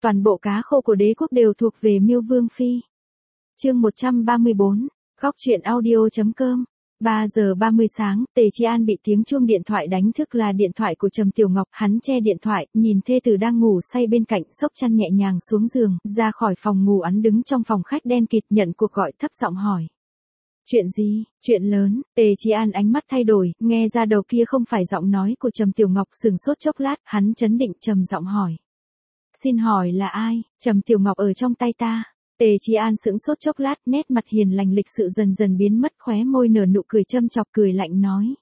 toàn bộ cá khô của đế quốc đều thuộc về Miêu Vương Phi. Chương 134, Góc truyện audio.com. 3 giờ 30 sáng, Tề Chi An bị tiếng chuông điện thoại đánh thức, là điện thoại của Trầm Tiểu Ngọc. Hắn che điện thoại, nhìn thê tử đang ngủ say bên cạnh, xốc chăn nhẹ nhàng xuống giường, ra khỏi phòng ngủ. Hắn đứng trong phòng khách đen kịt, nhận cuộc gọi, thấp giọng hỏi. Chuyện gì? Chuyện lớn. Tề Chi An ánh mắt thay đổi, nghe ra đầu kia không phải giọng nói của Trầm Tiểu Ngọc, sừng sốt chốc lát, hắn trấn định trầm giọng hỏi. Xin hỏi là ai? Trầm Tiểu Ngọc ở trong tay ta. Tề Chi An sững sốt chốc lát, nét mặt hiền lành lịch sự dần dần biến mất, khóe môi nở nụ cười châm chọc, cười lạnh nói.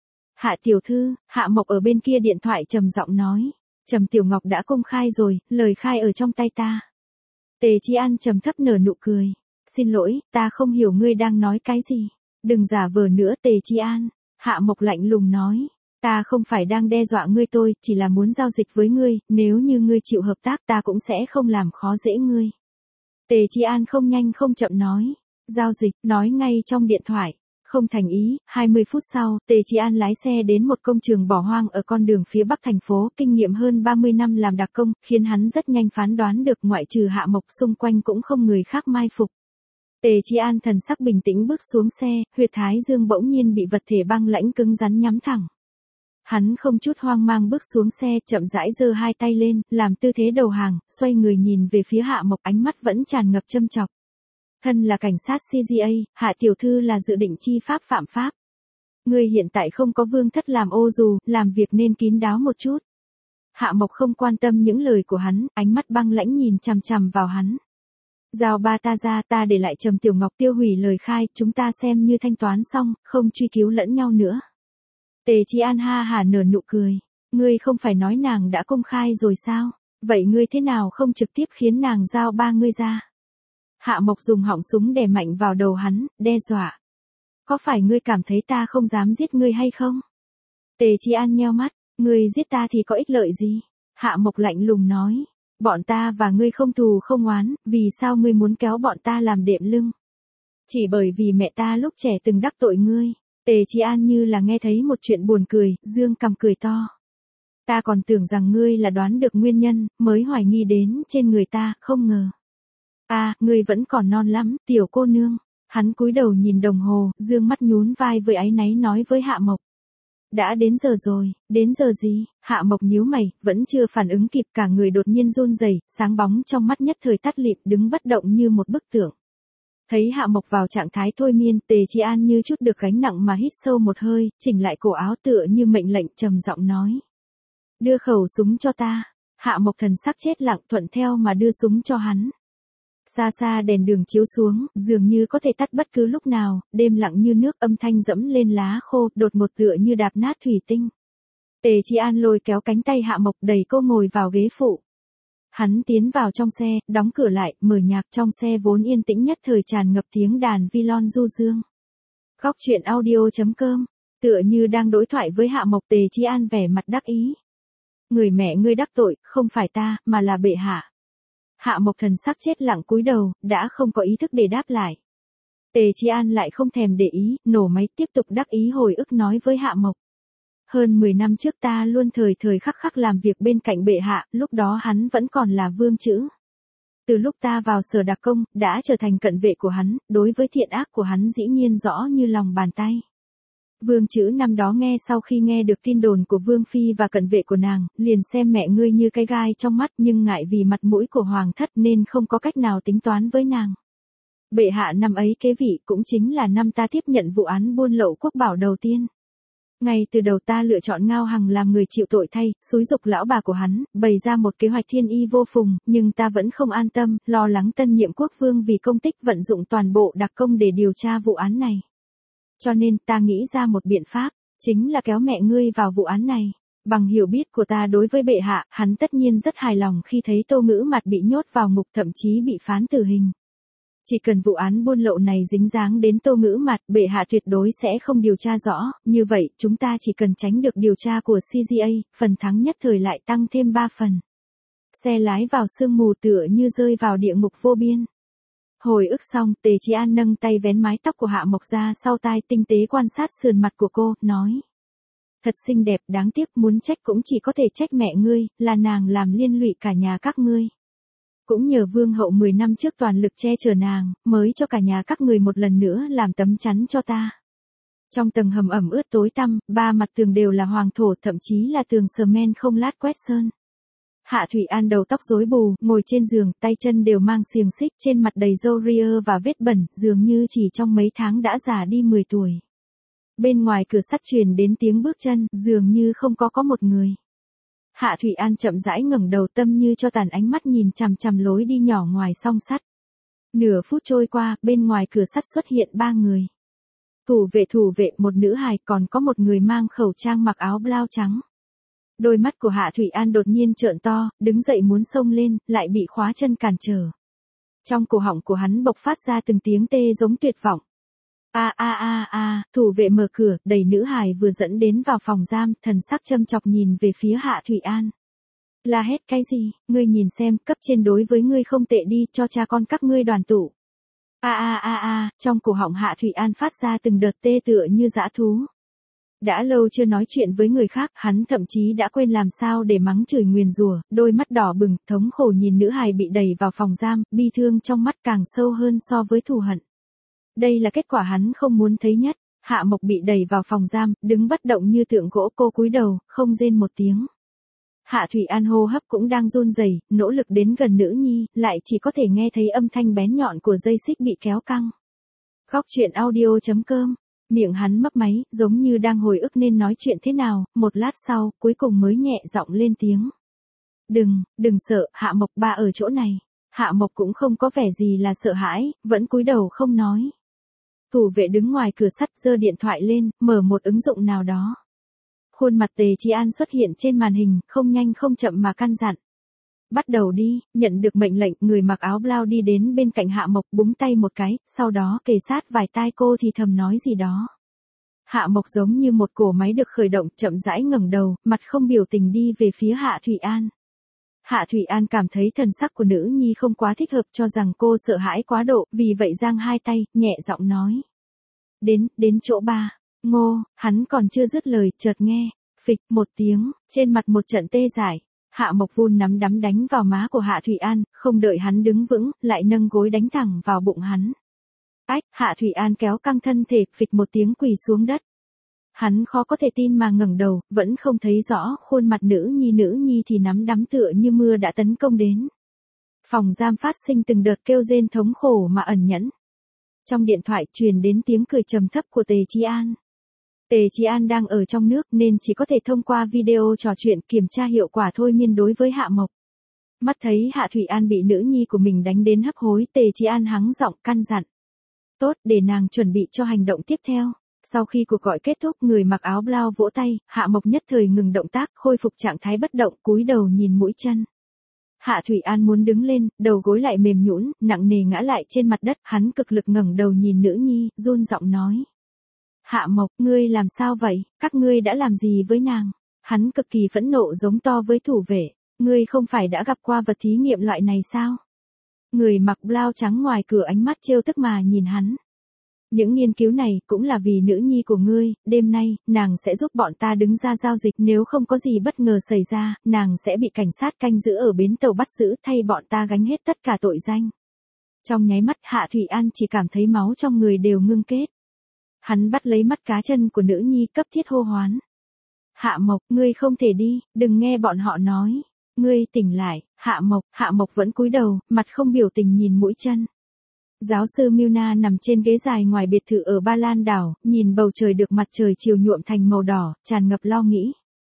Hạ tiểu thư. Hạ Mộc ở bên kia điện thoại trầm giọng nói. Trầm Tiểu Ngọc đã công khai rồi, lời khai ở trong tay ta. Tề Chi An trầm thấp nở nụ cười. Xin lỗi, ta không hiểu ngươi đang nói cái gì. Đừng giả vờ nữa Tề Chi An. Hạ Mộc lạnh lùng nói. Ta không phải đang đe dọa ngươi, tôi chỉ là muốn giao dịch với ngươi, nếu như ngươi chịu hợp tác ta cũng sẽ không làm khó dễ ngươi. Tề Chi An không nhanh không chậm nói. Giao dịch, nói ngay trong điện thoại. Không thành ý. 20 phút sau, Tề Chi An lái xe đến một công trường bỏ hoang ở con đường phía bắc thành phố. Kinh nghiệm hơn 30 năm làm đặc công, khiến hắn rất nhanh phán đoán được ngoại trừ Hạ Mộc xung quanh cũng không người khác mai phục. Tề Chi An thần sắc bình tĩnh bước xuống xe, huyệt thái dương bỗng nhiên bị vật thể băng lãnh cứng rắn nhắm thẳng. Hắn không chút hoang mang bước xuống xe, chậm rãi giơ hai tay lên, làm tư thế đầu hàng, xoay người nhìn về phía Hạ Mộc, ánh mắt vẫn tràn ngập châm chọc. Thân là cảnh sát CGA, Hạ tiểu thư là dự định chi pháp phạm pháp. Ngươi hiện tại không có vương thất làm ô dù, làm việc nên kín đáo một chút. Hạ Mộc không quan tâm những lời của hắn, ánh mắt băng lãnh nhìn chằm chằm vào hắn. Giao ba ta ra, ta để lại Trầm Tiểu Ngọc tiêu hủy lời khai, chúng ta xem như thanh toán xong, không truy cứu lẫn nhau nữa. Tề Chi An ha hả nở nụ cười. Ngươi không phải nói nàng đã công khai rồi sao? Vậy ngươi thế nào không trực tiếp khiến nàng giao ba ngươi ra? Hạ Mộc dùng họng súng đè mạnh vào đầu hắn, đe dọa. Có phải ngươi cảm thấy ta không dám giết ngươi hay không? Tề Chi An nheo mắt. Ngươi giết ta thì có ích lợi gì? Hạ Mộc lạnh lùng nói. Bọn ta và ngươi không thù không oán, vì sao ngươi muốn kéo bọn ta làm đệm lưng? Chỉ bởi vì mẹ ta lúc trẻ từng đắc tội ngươi. Tề Chi An như là nghe thấy một chuyện buồn cười, dương cằm cười to. Ta còn tưởng rằng ngươi là đoán được nguyên nhân, mới hoài nghi đến trên người ta, không ngờ. Ngươi vẫn còn non lắm, tiểu cô nương. Hắn cúi đầu nhìn đồng hồ, dương mắt nhún vai với áy náy nói với Hạ Mộc. Đã đến giờ rồi. Đến giờ gì? Hạ Mộc nhíu mày, vẫn chưa phản ứng kịp, cả người đột nhiên run rẩy, sáng bóng trong mắt nhất thời tắt lịm, đứng bất động như một bức tượng. Thấy Hạ Mộc vào trạng thái thôi miên, Tề Chi An như chút được gánh nặng mà hít sâu một hơi, chỉnh lại cổ áo tựa như mệnh lệnh, trầm giọng nói. Đưa khẩu súng cho ta. Hạ Mộc thần sắc chết lặng, thuận theo mà đưa súng cho hắn. Xa xa đèn đường chiếu xuống, dường như có thể tắt bất cứ lúc nào, đêm lặng như nước, âm thanh dẫm lên lá khô, đột một tựa như đạp nát thủy tinh. Tề Chi An lôi kéo cánh tay Hạ Mộc, đẩy cô ngồi vào ghế phụ. Hắn tiến vào trong xe, đóng cửa lại, mở nhạc, trong xe vốn yên tĩnh nhất thời tràn ngập tiếng đàn violon du dương. Góc truyện audio.com, tựa như đang đối thoại với Hạ Mộc. Tề Chi An vẻ mặt đắc ý. Người mẹ ngươi đắc tội, không phải ta, mà là bệ hạ. Hạ Mộc thần sắc chết lặng cúi đầu, đã không có ý thức để đáp lại. Tề Chi An lại không thèm để ý, nổ máy tiếp tục đắc ý hồi ức nói với Hạ Mộc. Hơn 10 năm trước ta luôn thời thời khắc khắc làm việc bên cạnh bệ hạ, lúc đó hắn vẫn còn là vương chữ. Từ lúc ta vào sở đặc công, đã trở thành cận vệ của hắn, đối với thiện ác của hắn dĩ nhiên rõ như lòng bàn tay. Vương chữ năm đó sau khi nghe được tin đồn của Vương Phi và cận vệ của nàng, liền xem mẹ ngươi như cái gai trong mắt, nhưng ngại vì mặt mũi của hoàng thất nên không có cách nào tính toán với nàng. Bệ hạ năm ấy kế vị cũng chính là năm ta tiếp nhận vụ án buôn lậu quốc bảo đầu tiên. Ngay từ đầu ta lựa chọn Ngao Hằng làm người chịu tội thay, xúi giục lão bà của hắn, bày ra một kế hoạch thiên y vô phùng, nhưng ta vẫn không an tâm, lo lắng tân nhiệm quốc vương vì công tích vận dụng toàn bộ đặc công để điều tra vụ án này. Cho nên ta nghĩ ra một biện pháp, chính là kéo mẹ ngươi vào vụ án này. Bằng hiểu biết của ta đối với bệ hạ, hắn tất nhiên rất hài lòng khi thấy Tô Ngữ Mạt bị nhốt vào ngục, thậm chí bị phán tử hình. Chỉ cần vụ án buôn lậu này dính dáng đến Tô Ngữ Mạt, bệ hạ tuyệt đối sẽ không điều tra rõ, như vậy chúng ta chỉ cần tránh được điều tra của CGA, phần thắng nhất thời lại tăng thêm 3 phần. Xe lái vào sương mù tựa như rơi vào địa ngục vô biên. Hồi ức xong, Tề Chi An nâng tay vén mái tóc của Hạ Mộc ra sau tai, tinh tế quan sát sườn mặt của cô, nói. Thật xinh đẹp, đáng tiếc, muốn trách cũng chỉ có thể trách mẹ ngươi, là nàng làm liên lụy cả nhà các ngươi. Cũng nhờ vương hậu 10 năm trước toàn lực che chở nàng, mới cho cả nhà các người một lần nữa làm tấm chắn cho ta. Trong tầng hầm ẩm ướt tối tăm, ba mặt tường đều là hoàng thổ, thậm chí là tường cement không lát quét sơn. Hạ Thủy An đầu tóc rối bù, ngồi trên giường, tay chân đều mang xiềng xích, trên mặt đầy râu ria và vết bẩn, dường như chỉ trong mấy tháng đã già đi 10 tuổi. Bên ngoài cửa sắt truyền đến tiếng bước chân, dường như không có một người. Hạ Thủy An chậm rãi ngẩng đầu, tâm như cho tàn, ánh mắt nhìn chằm chằm lối đi nhỏ ngoài song sắt. Nửa phút trôi qua, bên ngoài cửa sắt xuất hiện 3 người. Thủ vệ, một nữ hài, còn có một người mang khẩu trang mặc áo blau trắng. Đôi mắt của Hạ Thủy An đột nhiên trợn to, đứng dậy muốn xông lên, lại bị khóa chân cản trở. Trong cổ họng của hắn bộc phát ra từng tiếng tê giống tuyệt vọng. Thủ vệ mở cửa, đẩy nữ hài vừa dẫn đến vào phòng giam, thần sắc châm chọc nhìn về phía Hạ Thủy An. La hét cái gì, ngươi nhìn xem, cấp trên đối với ngươi không tệ đi, cho cha con các ngươi đoàn tụ. Trong cổ họng Hạ Thủy An phát ra từng đợt tê tựa như dã thú. Đã lâu chưa nói chuyện với người khác, hắn thậm chí đã quên làm sao để mắng chửi nguyền rủa, đôi mắt đỏ bừng, thống khổ nhìn nữ hài bị đẩy vào phòng giam, bi thương trong mắt càng sâu hơn so với thù hận. Đây là kết quả hắn không muốn thấy nhất. Hạ Mộc bị đẩy vào phòng giam, đứng bất động như tượng gỗ, cô cúi đầu, không rên một tiếng. Hạ Thủy An hô hấp cũng đang run rẩy, nỗ lực đến gần nữ nhi, lại chỉ có thể nghe thấy âm thanh bén nhọn của dây xích bị kéo căng. Góc truyện audio.com. Miệng hắn mấp máy, giống như đang hồi ức nên nói chuyện thế nào, một lát sau, cuối cùng mới nhẹ giọng lên tiếng. Đừng sợ, Hạ Mộc, ba ở chỗ này. Hạ Mộc cũng không có vẻ gì là sợ hãi, vẫn cúi đầu không nói. Thủ vệ đứng ngoài cửa sắt giơ điện thoại lên, mở một ứng dụng nào đó. Khuôn mặt Tề Chi An xuất hiện trên màn hình, không nhanh không chậm mà căn dặn. Bắt đầu đi, nhận được mệnh lệnh, người mặc áo blau đi đến bên cạnh Hạ Mộc, búng tay một cái, sau đó kề sát vài tai cô thì thầm nói gì đó. Hạ Mộc giống như một cỗ máy được khởi động, chậm rãi ngẩng đầu, mặt không biểu tình đi về phía Hạ Thủy An. Hạ Thủy An cảm thấy thần sắc của nữ nhi không quá thích hợp, cho rằng cô sợ hãi quá độ, vì vậy giang hai tay, nhẹ giọng nói. Đến chỗ ba. Ngô, hắn còn chưa dứt lời, chợt nghe, phịch một tiếng, trên mặt một trận tê dại. Hạ Mộc vun nắm đấm đánh vào má của Hạ Thủy An, không đợi hắn đứng vững, lại nâng gối đánh thẳng vào bụng hắn. Ách, Hạ Thủy An kéo căng thân thể, phịch một tiếng quỳ xuống đất. Hắn khó có thể tin mà ngẩng đầu, vẫn không thấy rõ khuôn mặt nữ nhi thì nắm đấm tựa như mưa đã tấn công đến. Phòng giam phát sinh từng đợt kêu rên thống khổ mà ẩn nhẫn. Trong điện thoại truyền đến tiếng cười trầm thấp của Tề Chi An. Tề Chi An đang ở trong nước nên chỉ có thể thông qua video trò chuyện kiểm tra hiệu quả thôi miên đối với Hạ Mộc. Mắt thấy Hạ Thủy An bị nữ nhi của mình đánh đến hấp hối, Tề Chi An hắng giọng căn dặn. Tốt, để nàng chuẩn bị cho hành động tiếp theo. Sau khi cuộc gọi kết thúc, người mặc áo blau vỗ tay, Hạ Mộc nhất thời ngừng động tác, khôi phục trạng thái bất động, cúi đầu nhìn mũi chân. Hạ Thủy An muốn đứng lên, đầu gối lại mềm nhũn, nặng nề ngã lại trên mặt đất, hắn cực lực ngẩng đầu nhìn nữ nhi, run giọng nói. Hạ Mộc, ngươi làm sao vậy, các ngươi đã làm gì với nàng? Hắn cực kỳ phẫn nộ giống to với thủ vệ, ngươi không phải đã gặp qua vật thí nghiệm loại này sao? Người mặc blau trắng ngoài cửa ánh mắt trêu tức mà nhìn hắn. Những nghiên cứu này cũng là vì nữ nhi của ngươi, đêm nay, nàng sẽ giúp bọn ta đứng ra giao dịch, nếu không có gì bất ngờ xảy ra, nàng sẽ bị cảnh sát canh giữ ở bến tàu bắt giữ, thay bọn ta gánh hết tất cả tội danh. Trong nháy mắt Hạ Thủy An chỉ cảm thấy máu trong người đều ngưng kết. Hắn bắt lấy mắt cá chân của nữ nhi, cấp thiết hô hoán. Hạ Mộc, ngươi không thể đi, đừng nghe bọn họ nói. Ngươi tỉnh lại, Hạ Mộc vẫn cúi đầu, mặt không biểu tình nhìn mũi chân. Giáo sư Milna nằm trên ghế dài ngoài biệt thự ở Ba Lan đảo, nhìn bầu trời được mặt trời chiều nhuộm thành màu đỏ, tràn ngập lo nghĩ.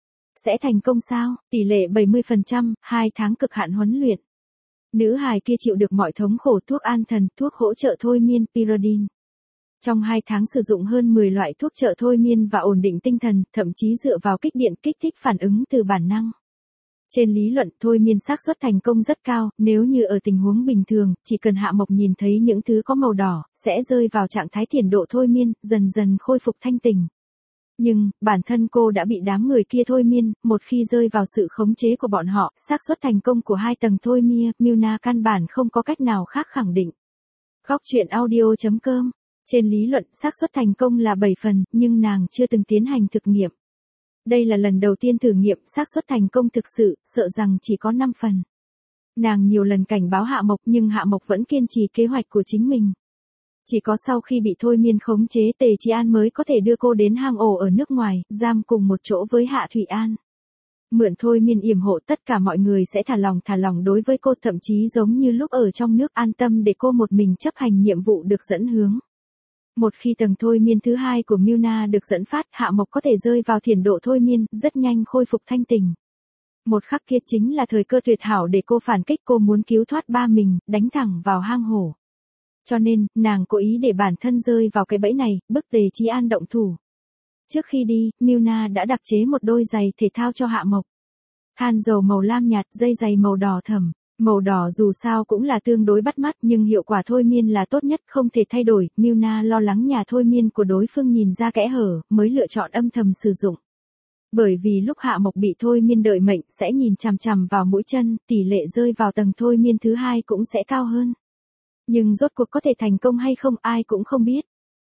Sẽ thành công sao? Tỷ lệ 70%, 2 tháng cực hạn huấn luyện. Nữ hài kia chịu được mọi thống khổ, thuốc an thần, thuốc hỗ trợ thôi miên, pyridine. Trong 2 tháng sử dụng hơn 10 loại thuốc trợ thôi miên và ổn định tinh thần, thậm chí dựa vào kích điện kích thích phản ứng từ bản năng. Trên lý luận, thôi miên xác suất thành công rất cao, nếu như ở tình huống bình thường, chỉ cần Hạ Mộc nhìn thấy những thứ có màu đỏ, sẽ rơi vào trạng thái thiền độ thôi miên, dần dần khôi phục thanh tỉnh. Nhưng, bản thân cô đã bị đám người kia thôi miên, một khi rơi vào sự khống chế của bọn họ, xác suất thành công của 2 tầng thôi miên, Milna căn bản không có cách nào khác khẳng định. Góc truyện audio.com. Trên lý luận, xác suất thành công là 7 phần, nhưng nàng chưa từng tiến hành thực nghiệm. Đây là lần đầu tiên thử nghiệm xác suất thành công thực sự, sợ rằng chỉ có 5 phần. Nàng nhiều lần cảnh báo Hạ Mộc nhưng Hạ Mộc vẫn kiên trì kế hoạch của chính mình. Chỉ có sau khi bị thôi miên khống chế Tề Chi An mới có thể đưa cô đến hang ổ ở nước ngoài, giam cùng một chỗ với Hạ Thủy An. Mượn thôi miên yểm hộ tất cả mọi người sẽ thả lỏng đối với cô, thậm chí giống như lúc ở trong nước an tâm để cô một mình chấp hành nhiệm vụ được dẫn hướng. Một khi tầng thôi miên thứ hai của Milna được dẫn phát, Hạ Mộc có thể rơi vào thiền độ thôi miên, rất nhanh khôi phục thanh tỉnh. Một khắc kia chính là thời cơ tuyệt hảo để cô phản kích, cô muốn cứu thoát ba mình, đánh thẳng vào hang hổ. Cho nên, nàng cố ý để bản thân rơi vào cái bẫy này, bức Tề Chí An động thủ. Trước khi đi, Milna đã đặc chế một đôi giày thể thao cho Hạ Mộc. Than dầu màu lam nhạt, dây giày màu đỏ thẫm. Màu đỏ dù sao cũng là tương đối bắt mắt nhưng hiệu quả thôi miên là tốt nhất, không thể thay đổi. Milna lo lắng nhà thôi miên của đối phương nhìn ra kẽ hở, mới lựa chọn âm thầm sử dụng. Bởi vì lúc Hạ Mộc bị thôi miên đợi mệnh sẽ nhìn chằm chằm vào mũi chân, tỷ lệ rơi vào tầng thôi miên thứ hai cũng sẽ cao hơn. Nhưng rốt cuộc có thể thành công hay không ai cũng không biết.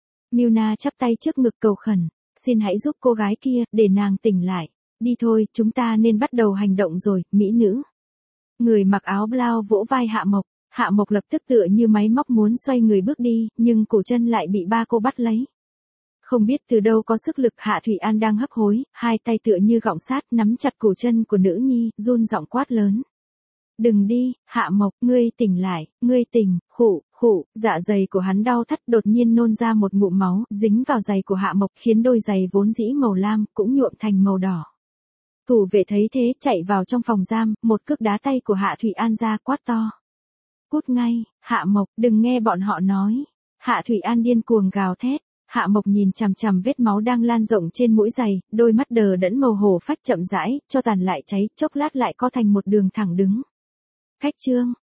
Milna chắp tay trước ngực cầu khẩn, xin hãy giúp cô gái kia, để nàng tỉnh lại. Đi thôi, chúng ta nên bắt đầu hành động rồi, mỹ nữ. Người mặc áo blau vỗ vai Hạ Mộc lập tức tựa như máy móc muốn xoay người bước đi, nhưng cổ chân lại bị ba cô bắt lấy. Không biết từ đâu có sức lực, Hạ Thủy An đang hấp hối, hai tay tựa như gọng sát nắm chặt cổ chân của nữ nhi, run giọng quát lớn. Đừng đi, Hạ Mộc, ngươi tỉnh lại, ngươi tỉnh, khụ, dạ dày của hắn đau thắt, đột nhiên nôn ra một ngụm máu, dính vào giày của Hạ Mộc khiến đôi giày vốn dĩ màu lam, cũng nhuộm thành màu đỏ. Thủ vệ thấy thế chạy vào trong phòng giam, một cước đá tay của Hạ Thủy An ra, quát to. Cút ngay, Hạ Mộc, đừng nghe bọn họ nói. Hạ Thủy An điên cuồng gào thét. Hạ Mộc nhìn chằm chằm vết máu đang lan rộng trên mũi giày, đôi mắt đờ đẫn màu hổ phách chậm rãi, cho tàn lại cháy, chốc lát lại co thành một đường thẳng đứng. Cách chương